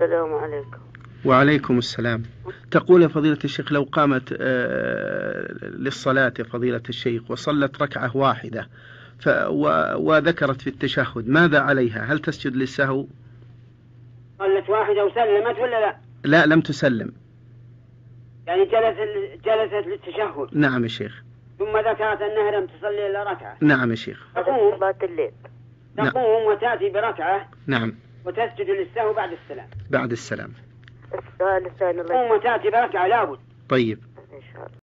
السلام عليكم. وعليكم السلام. تقول يا فضيلة الشيخ لو قامت للصلاة يا فضيلة الشيخ وصلت ركعة واحدة وذكرت في التشهد ماذا عليها؟ هل تسجد للسهو؟ صلت واحدة وسلمت ولا لا؟ لا لم تسلم، يعني جلست للتشهد. نعم يا شيخ. ثم ذكرت أنها لم تصلي إلا ركعة. نعم يا شيخ. هذا صلاة الليل. تقوم وتأتي بركعة. نعم. وتسجد للسهو بعد السلام. بعد السلام. السؤال الثاني تقوم وتأتي بركعة لابد. طيب. إن شاء الله.